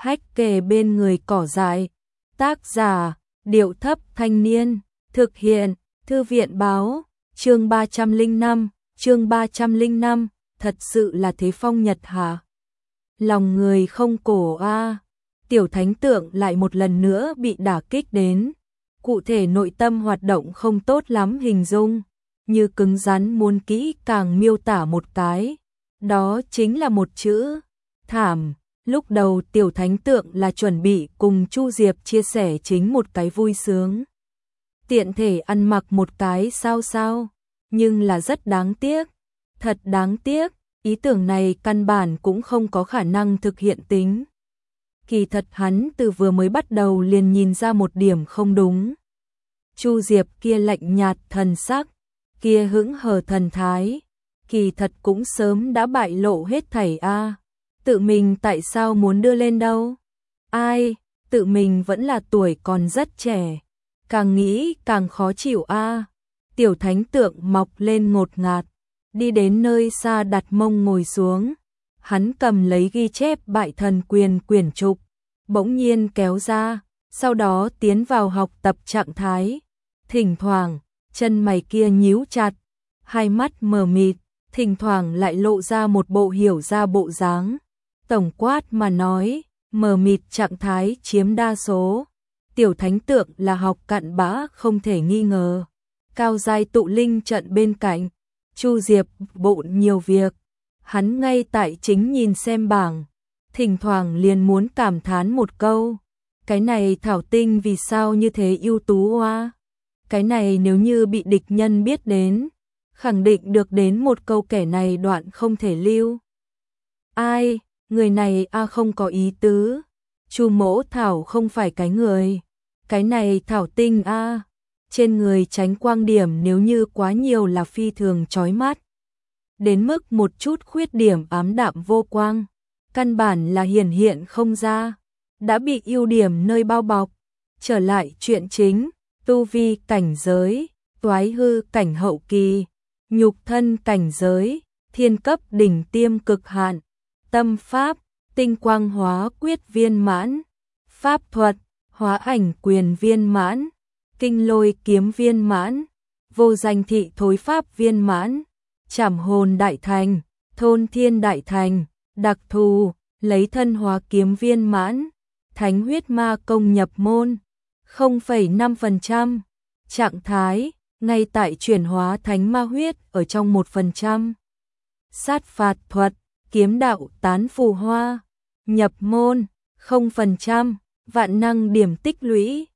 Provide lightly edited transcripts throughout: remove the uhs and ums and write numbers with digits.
hách kề bên người cỏ dại. Tác giả, Điệu Thấp Thanh Niên, thực hiện, Thư viện Báo, chương 305, thật sự là thế phong nhật hả? Lòng người không cổ a. Tiểu thánh tượng lại một lần nữa bị đả kích đến. Cụ thể nội tâm hoạt động không tốt lắm hình dung, như cứng rắn muốn kỹ càng miêu tả một cái. Đó chính là một chữ, thảm. Lúc đầu tiểu thánh tượng là chuẩn bị cùng Chu Diệp chia sẻ chính một cái vui sướng. Tiện thể ăn mặc một cái sao, nhưng là rất đáng tiếc. Thật đáng tiếc, ý tưởng này căn bản cũng không có khả năng thực hiện tính. Kỳ thật hắn từ vừa mới bắt đầu liền nhìn ra một điểm không đúng. Chu Diệp kia lạnh nhạt thần sắc, kia hững hờ thần thái, kỳ thật cũng sớm đã bại lộ hết thảy a. Tự mình tại sao muốn đưa lên đâu? Ai, tự mình vẫn là tuổi còn rất trẻ, càng nghĩ càng khó chịu a. Tiểu thánh tượng mọc lên ngột ngạt, đi đến nơi xa đặt mông ngồi xuống. Hắn cầm lấy ghi chép bại thần quyền quyển trục, bỗng nhiên kéo ra, sau đó tiến vào học tập trạng thái. Thỉnh thoảng, chân mày kia nhíu chặt, hai mắt mờ mịt, thỉnh thoảng lại lộ ra một bộ hiểu ra bộ dáng. Tổng quát mà nói, mờ mịt trạng thái chiếm đa số. Tiểu thánh tượng là học cặn bã không thể nghi ngờ. Cao giai tụ linh trận bên cạnh, Chu Diệp bộn nhiều việc. Hắn ngay tại chính nhìn xem bảng, thỉnh thoảng liền muốn cảm thán một câu. Cái này thảo tinh vì sao như thế ưu tú hoa? Cái này nếu như bị địch nhân biết đến, khẳng định được đến một câu kẻ này đoạn không thể lưu. Ai, người này không có ý tứ. Chu mỗ thảo không phải cái người. Cái này thảo tinh trên người tránh quang điểm nếu như quá nhiều là phi thường chói mắt. Đến mức một chút khuyết điểm ám đạm vô quang, căn bản là hiển hiện không ra, đã bị ưu điểm nơi bao bọc. Trở lại chuyện chính, tu vi cảnh giới, toái hư cảnh hậu kỳ, nhục thân cảnh giới, thiên cấp đỉnh tiêm cực hạn, tâm pháp, tinh quang hóa quyết viên mãn, pháp thuật, hóa ảnh quyền viên mãn, kinh lôi kiếm viên mãn, vô danh thị thối pháp viên mãn, trảm hồn đại thành, thôn thiên đại thành, đặc thù, lấy thân hóa kiếm viên mãn, thánh huyết ma công nhập môn, 0,5%, trạng thái, ngay tại chuyển hóa thánh ma huyết ở trong 1%, sát phạt thuật, kiếm đạo tán phù hoa, nhập môn, 0%, vạn năng điểm tích lũy,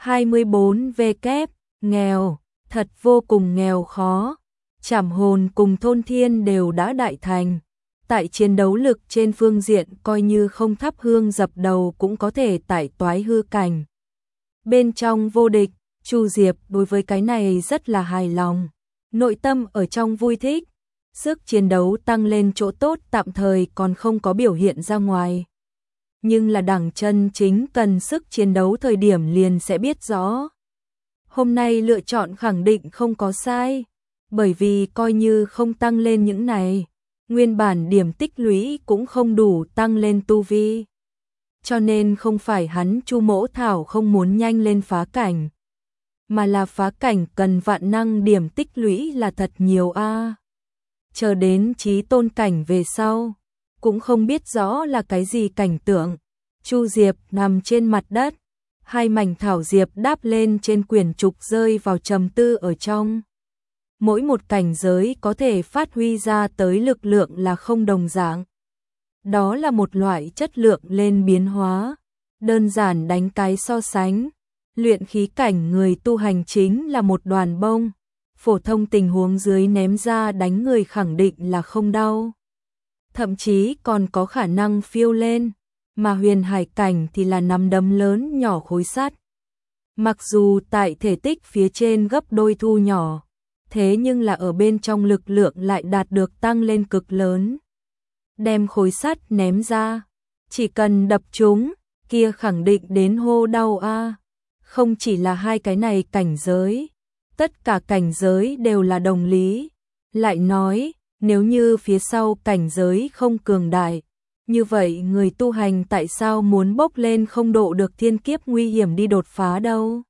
24 V kép, nghèo, thật vô cùng nghèo khó. Trảm hồn cùng thôn thiên đều đã đại thành. Tại chiến đấu lực trên phương diện coi như không thắp hương dập đầu cũng có thể tại toái hư cảnh. Bên trong vô địch, Chu Diệp đối với cái này rất là hài lòng. Nội tâm ở trong vui thích. Sức chiến đấu tăng lên chỗ tốt tạm thời còn không có biểu hiện ra ngoài. Nhưng là đẳng chân chính cần sức chiến đấu thời điểm liền sẽ biết rõ. Hôm nay lựa chọn khẳng định không có sai. Bởi vì coi như không tăng lên những này, nguyên bản điểm tích lũy cũng không đủ tăng lên tu vi. Cho nên không phải hắn Chu mỗ thảo không muốn nhanh lên phá cảnh, mà là phá cảnh cần vạn năng điểm tích lũy là thật nhiều a. Chờ đến chí tôn cảnh về sau, cũng không biết rõ là cái gì cảnh tượng. Chu Diệp nằm trên mặt đất, hai mảnh thảo diệp đáp lên trên quyển trục rơi vào trầm tư ở trong. Mỗi một cảnh giới có thể phát huy ra tới lực lượng là không đồng dạng. Đó là một loại chất lượng lên biến hóa. Đơn giản đánh cái so sánh, luyện khí cảnh người tu hành chính là một đoàn bông. Phổ thông tình huống dưới ném ra đánh người khẳng định là không đau. Thậm chí còn có khả năng phiêu lên. Mà huyền hải cảnh thì là nắm đấm lớn nhỏ khối sắt. Mặc dù tại thể tích phía trên gấp đôi thu nhỏ, thế nhưng là ở bên trong lực lượng lại đạt được tăng lên cực lớn. Đem khối sắt ném ra, chỉ cần đập chúng, kia khẳng định đến hô đau a. Không chỉ là hai cái này cảnh giới, tất cả cảnh giới đều là đồng lý. Lại nói, nếu như phía sau cảnh giới không cường đại, Như vậy người tu hành tại sao muốn bốc lên không độ được thiên kiếp nguy hiểm đi đột phá đâu?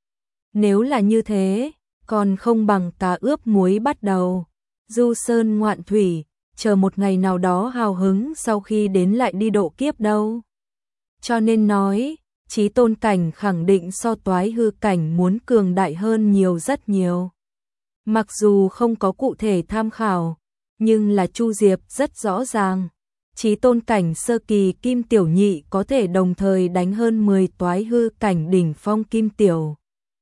Nếu là như thế, còn không bằng cá ướp muối bắt đầu. Du sơn ngoạn thủy, chờ một ngày nào đó hào hứng sau khi đến lại đi độ kiếp đâu. Cho nên nói, chí tôn cảnh khẳng định so toái hư cảnh muốn cường đại hơn nhiều rất nhiều. Mặc dù không có cụ thể tham khảo, nhưng là Chu Diệp rất rõ ràng. Chí tôn cảnh sơ kỳ kim tiểu nhị có thể đồng thời đánh hơn 10 toái hư cảnh đỉnh phong kim tiểu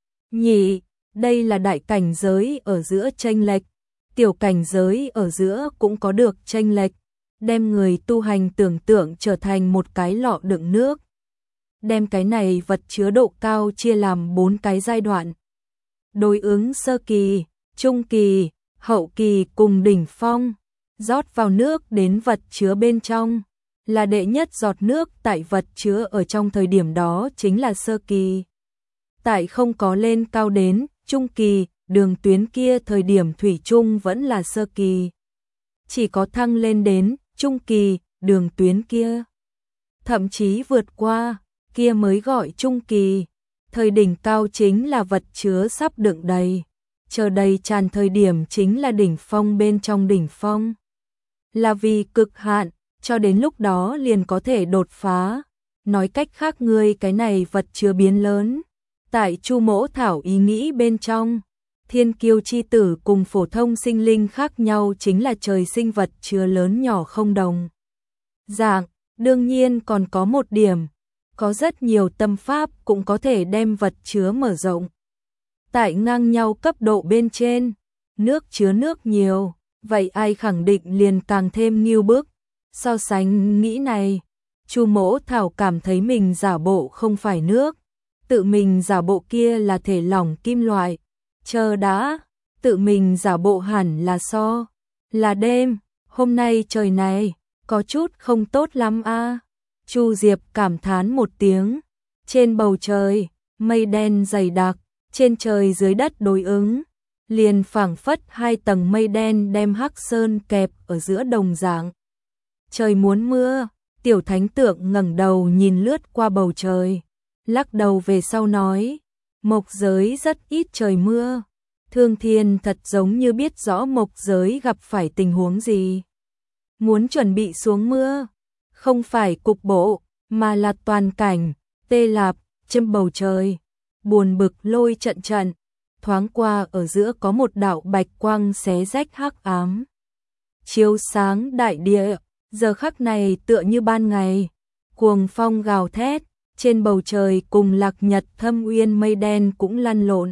nhị. Đây là đại cảnh giới ở giữa chênh lệch, tiểu cảnh giới ở giữa cũng có được chênh lệch, đem người tu hành tưởng tượng trở thành một cái lọ đựng nước. Đem cái này vật chứa độ cao chia làm 4 cái giai đoạn. Đối ứng sơ kỳ, trung kỳ, hậu kỳ cùng đỉnh phong. Rót vào nước đến vật chứa bên trong, là đệ nhất giọt nước tại vật chứa ở trong thời điểm đó chính là sơ kỳ. Tại không có lên cao đến trung kỳ, đường tuyến kia thời điểm thủy chung vẫn là sơ kỳ. Chỉ có thăng lên đến trung kỳ, đường tuyến kia thậm chí vượt qua, kia mới gọi trung kỳ. Thời đỉnh cao chính là vật chứa sắp đựng đầy, chờ đầy tràn thời điểm chính là đỉnh phong bên trong đỉnh phong. Là vì cực hạn, cho đến lúc đó liền có thể đột phá. Nói cách khác ngươi cái này vật chứa biến lớn. Tại Chu Mỗ Thảo ý nghĩ bên trong, thiên kiêu chi tử cùng phổ thông sinh linh khác nhau chính là trời sinh vật chứa lớn nhỏ không đồng dạng. Đương nhiên còn có một điểm, có rất nhiều tâm pháp cũng có thể đem vật chứa mở rộng. Tại ngang nhau cấp độ bên trên, nước chứa nước nhiều, vậy ai khẳng định liền càng thêm nghiêu bức. So sánh nghĩ này, Chu Mỗ Thảo cảm thấy mình giả bộ không phải nước, tự mình giả bộ kia là thể lỏng kim loại. Chờ đã, tự mình giả bộ hẳn là là đêm, hôm nay trời này có chút không tốt lắm a. Chu Diệp cảm thán một tiếng. Trên bầu trời, mây đen dày đặc, trên trời dưới đất đối ứng, liền phảng phất hai tầng mây đen đem Hắc Sơn kẹp ở giữa đồng dạng. Trời muốn mưa, Tiểu Thánh Tượng ngẩng đầu nhìn lướt qua bầu trời, lắc đầu về sau nói, mộc giới rất ít trời mưa. Thương Thiên thật giống như biết rõ mộc giới gặp phải tình huống gì. Muốn chuẩn bị xuống mưa, không phải cục bộ, mà là toàn cảnh, tê lạp, trên bầu trời. Buồn bực lôi trận trận, thoáng qua ở giữa có một đạo bạch quang xé rách hắc ám. Chiếu sáng đại địa, giờ khắc này tựa như ban ngày. Cuồng phong gào thét, trên bầu trời cùng lạc nhật thâm uyên mây đen cũng lăn lộn.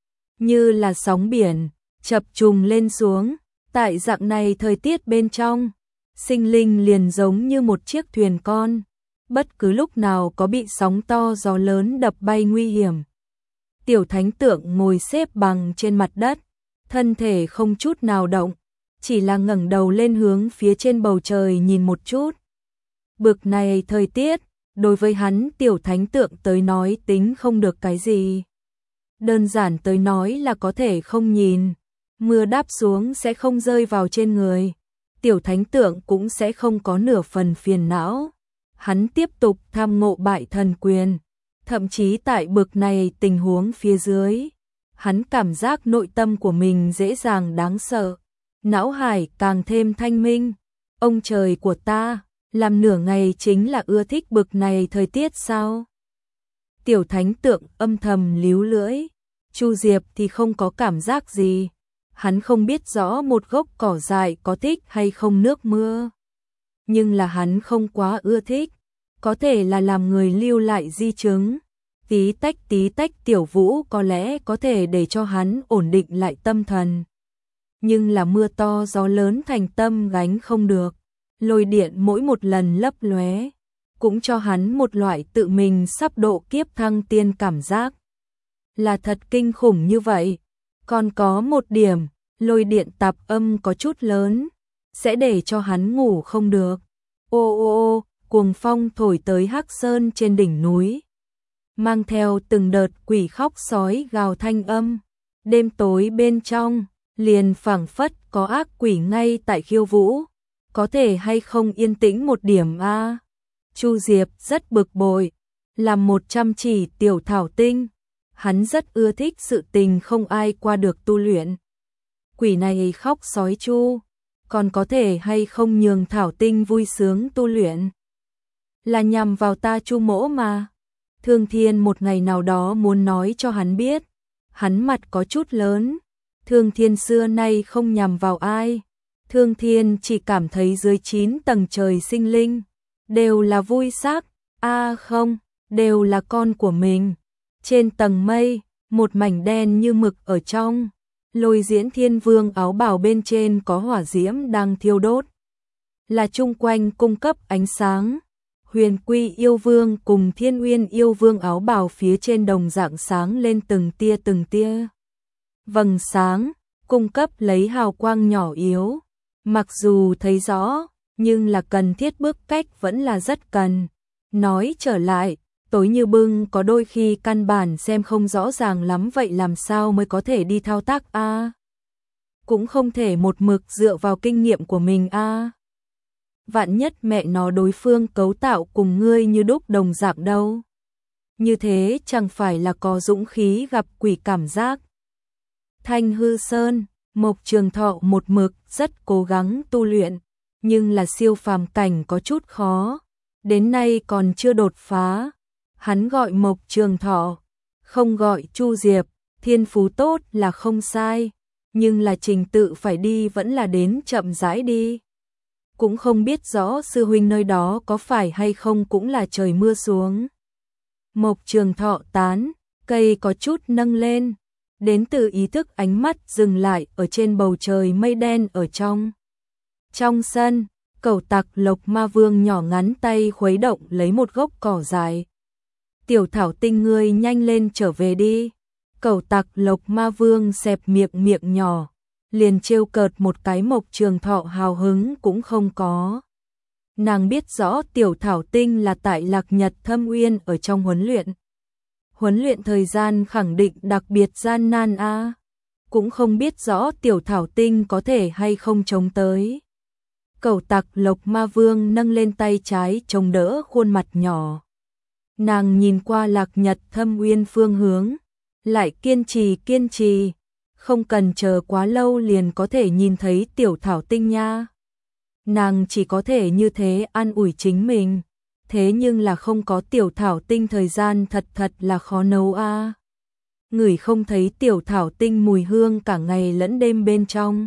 Như là sóng biển, chập trùng lên xuống, tại dạng này thời tiết bên trong. Sinh linh liền giống như một chiếc thuyền con, bất cứ lúc nào có bị sóng to gió lớn đập bay nguy hiểm. Tiểu Thánh Tượng ngồi xếp bằng trên mặt đất, thân thể không chút nào động, chỉ là ngẩng đầu lên hướng phía trên bầu trời nhìn một chút. Bực này thời tiết, đối với hắn Tiểu Thánh Tượng tới nói tính không được cái gì. Đơn giản tới nói là có thể không nhìn, mưa đáp xuống sẽ không rơi vào trên người. Tiểu Thánh Tượng cũng sẽ không có nửa phần phiền não. Hắn tiếp tục tham ngộ bại thần quyền. Thậm chí tại bực này tình huống phía dưới, hắn cảm giác nội tâm của mình dễ dàng đáng sợ. Não hải càng thêm thanh minh. Ông trời của ta, làm nửa ngày chính là ưa thích bực này thời tiết sao? Tiểu Thánh Tượng âm thầm líu lưỡi. Chu Diệp thì không có cảm giác gì. Hắn không biết rõ một gốc cỏ dại có thích hay không nước mưa. Nhưng là hắn không quá ưa thích. Có thể là làm người lưu lại di chứng. Tí tách Tiểu Vũ có lẽ có thể để cho hắn ổn định lại tâm thần. Nhưng là mưa to gió lớn thành tâm gánh không được. Lôi điện mỗi một lần lấp lóe, cũng cho hắn một loại tự mình sắp độ kiếp thăng tiên cảm giác. Là thật kinh khủng như vậy. Còn có một điểm, lôi điện tạp âm có chút lớn, sẽ để cho hắn ngủ không được. Ô ô ô, cuồng phong thổi tới Hắc Sơn trên đỉnh núi, mang theo từng đợt quỷ khóc sói gào thanh âm. Đêm tối bên trong, liền phảng phất có ác quỷ ngay tại khiêu vũ. có thể hay không yên tĩnh một điểm a? Chu Diệp rất bực bội, làm một chăm chỉ tiểu thảo tinh, hắn rất ưa thích sự tình không ai qua được tu luyện. Quỷ này khóc sói chu, còn có thể hay không nhường thảo tinh vui sướng tu luyện? Là nhằm vào ta Chu mỗ mà. Thương Thiên một ngày nào đó muốn nói cho hắn biết, hắn mặt có chút lớn. Thương Thiên xưa nay không nhằm vào ai. Thương Thiên chỉ cảm thấy dưới 9 tầng trời sinh linh đều là vui sắc, không, đều là con của mình. Trên tầng mây, một mảnh đen như mực ở trong, Lôi Diễn Thiên Vương áo bào bên trên có hỏa diễm đang thiêu đốt, là chung quanh cung cấp ánh sáng. Huyền Quy Yêu Vương cùng Thiên Uyên Yêu Vương áo bào phía trên đồng dạng sáng lên từng tia vầng sáng, cung cấp lấy hào quang nhỏ yếu. Mặc dù thấy rõ, nhưng là cần thiết bước cách vẫn là rất cần. Nói trở lại, tối như bưng có đôi khi căn bản xem không rõ ràng lắm, vậy làm sao mới có thể đi thao tác a? Cũng không thể một mực dựa vào kinh nghiệm của mình a. Vạn nhất mẹ nó đối phương cấu tạo cùng ngươi như đúc đồng dạng đâu. Như thế chẳng phải là có dũng khí gặp quỷ cảm giác. Thanh Hư Sơn, Mộc Trường Thọ một mực rất cố gắng tu luyện, nhưng là siêu phàm cảnh có chút khó, đến nay còn chưa đột phá. Hắn gọi Mộc Trường Thọ, không gọi Chu Diệp, thiên phú tốt là không sai, nhưng là trình tự phải đi vẫn là đến chậm rãi đi. Cũng không biết rõ sư huynh nơi đó có phải hay không cũng là trời mưa xuống. Mộc Trường Thọ tán, cây có chút nâng lên, đến từ ý thức ánh mắt dừng lại ở trên bầu trời mây đen ở trong. Trong sân, Cẩu Tặc Lộc Ma Vương nhỏ ngắn tay khuấy động lấy một gốc cỏ dài. Tiểu thảo tinh ngươi nhanh lên trở về đi. Cẩu Tặc Lộc Ma Vương xẹp miệng nhỏ, liền trêu cợt một cái. Mộc Trường Thọ hào hứng cũng không có. Nàng biết rõ tiểu thảo tinh là tại Lạc Nhật Thâm Uyên ở trong huấn luyện. Huấn luyện thời gian khẳng định đặc biệt gian nan a. Cũng không biết rõ tiểu thảo tinh có thể hay không chống tới. Cẩu Tặc Lộc Ma Vương nâng lên tay trái chống đỡ khuôn mặt nhỏ. Nàng nhìn qua Lạc Nhật Thâm Uyên phương hướng, lại kiên trì, không cần chờ quá lâu liền có thể nhìn thấy tiểu thảo tinh nha. Nàng chỉ có thể như thế an ủi chính mình, thế nhưng là không có tiểu thảo tinh thời gian thật là khó nấu a. Ngửi không thấy tiểu thảo tinh mùi hương cả ngày lẫn đêm bên trong.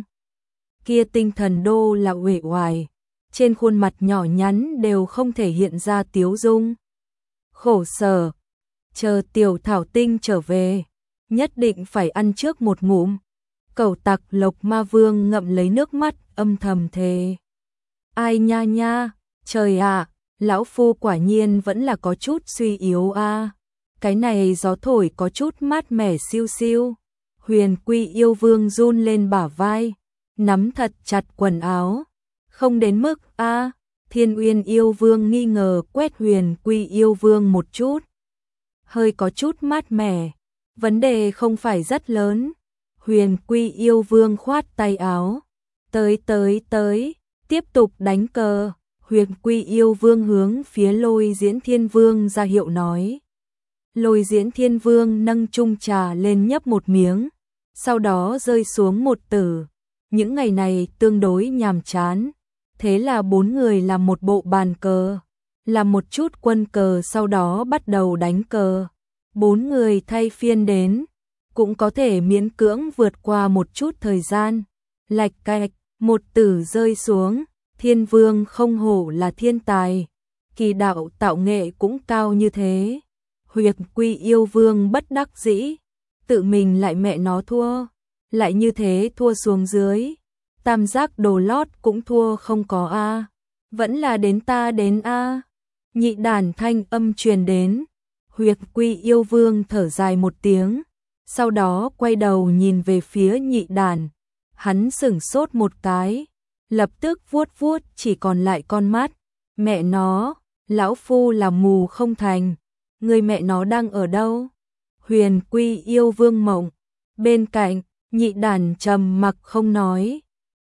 Kia tinh thần đô là uể oải, trên khuôn mặt nhỏ nhắn đều không thể hiện ra tiếu dung. Khổ sở, chờ tiểu thảo tinh trở về, nhất định phải ăn trước một ngụm. Cẩu Tặc Lộc Ma Vương ngậm lấy nước mắt âm thầm thề. Ai nha, trời ạ, lão phu quả nhiên vẫn là có chút suy yếu a. Cái này gió thổi có chút mát mẻ siêu siêu. Huyền Quy Yêu Vương run lên bả vai, nắm thật chặt quần áo. Không đến mức a. Thiên Uyên Yêu Vương nghi ngờ quét Huyền Quy Yêu Vương một chút. Hơi có chút mát mẻ, vấn đề không phải rất lớn. Huyền Quy Yêu Vương khoát tay áo. Tới, tiếp tục đánh cờ. Huyền Quy Yêu Vương hướng phía Lôi Diễn Thiên Vương ra hiệu nói. Lôi Diễn Thiên Vương nâng chung trà lên nhấp một miếng, sau đó rơi xuống một tử. Những ngày này tương đối nhàm chán, thế là 4 người làm một bộ bàn cờ, làm một chút quân cờ, sau đó bắt đầu đánh cờ. 4 người thay phiên đến, cũng có thể miễn cưỡng vượt qua một chút thời gian. Lạch cạch, một tử rơi xuống. Thiên Vương không hổ là thiên tài, kỳ đạo tạo nghệ cũng cao như thế. Huyền Quy Yêu Vương bất đắc dĩ, tự mình lại mẹ nó thua, lại như thế thua xuống dưới. Tam giác đồ lót cũng thua không có a. Vẫn là đến ta đến a. Nhị đàn thanh âm truyền đến. Huyền Quy Yêu Vương thở dài một tiếng, sau đó quay đầu nhìn về phía nhị đàn. Hắn sửng sốt một cái, lập tức vuốt chỉ còn lại con mắt. Mẹ nó, lão phu là mù không thành, người mẹ nó đang ở đâu? Huyền Quy Yêu Vương mộng. Bên cạnh, nhị đàn trầm mặc không nói.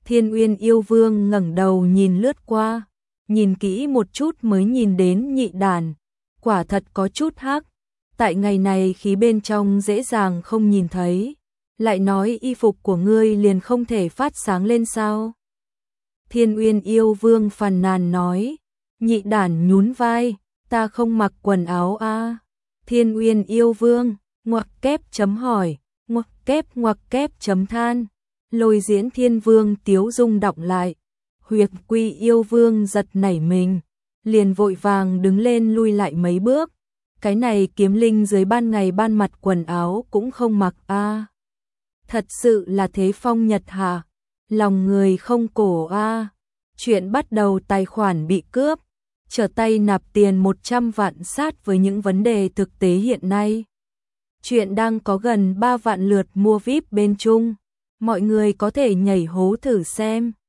Thiên Uyên yêu vương ngẩng đầu nhìn lướt qua, nhìn kỹ một chút mới nhìn đến Nhị Đản, quả thật có chút hắc. Tại ngày này khí bên trong dễ dàng không nhìn thấy, lại nói y phục của ngươi liền không thể phát sáng lên sao? Thiên Uyên yêu vương phàn nàn nói. Nhị Đản nhún vai, ta không mặc quần áo a. Thiên Uyên yêu vương, ngoặc kép chấm hỏi, ngoặc kép chấm than. Lôi Diễn Thiên Vương tiếu dung đọng lại. Huyệt Quy yêu vương giật nảy mình, liền vội vàng đứng lên lui lại mấy bước. Cái này kiếm linh dưới ban ngày ban mặt quần áo cũng không mặc a. Thật sự là thế phong nhật hạ, lòng người không cổ a. Chuyện bắt đầu tài khoản bị cướp, trở tay nạp tiền 100 vạn sát với những vấn đề thực tế hiện nay. Chuyện đang có gần 3 vạn lượt mua VIP bên Trung, mọi người có thể nhảy hố thử xem.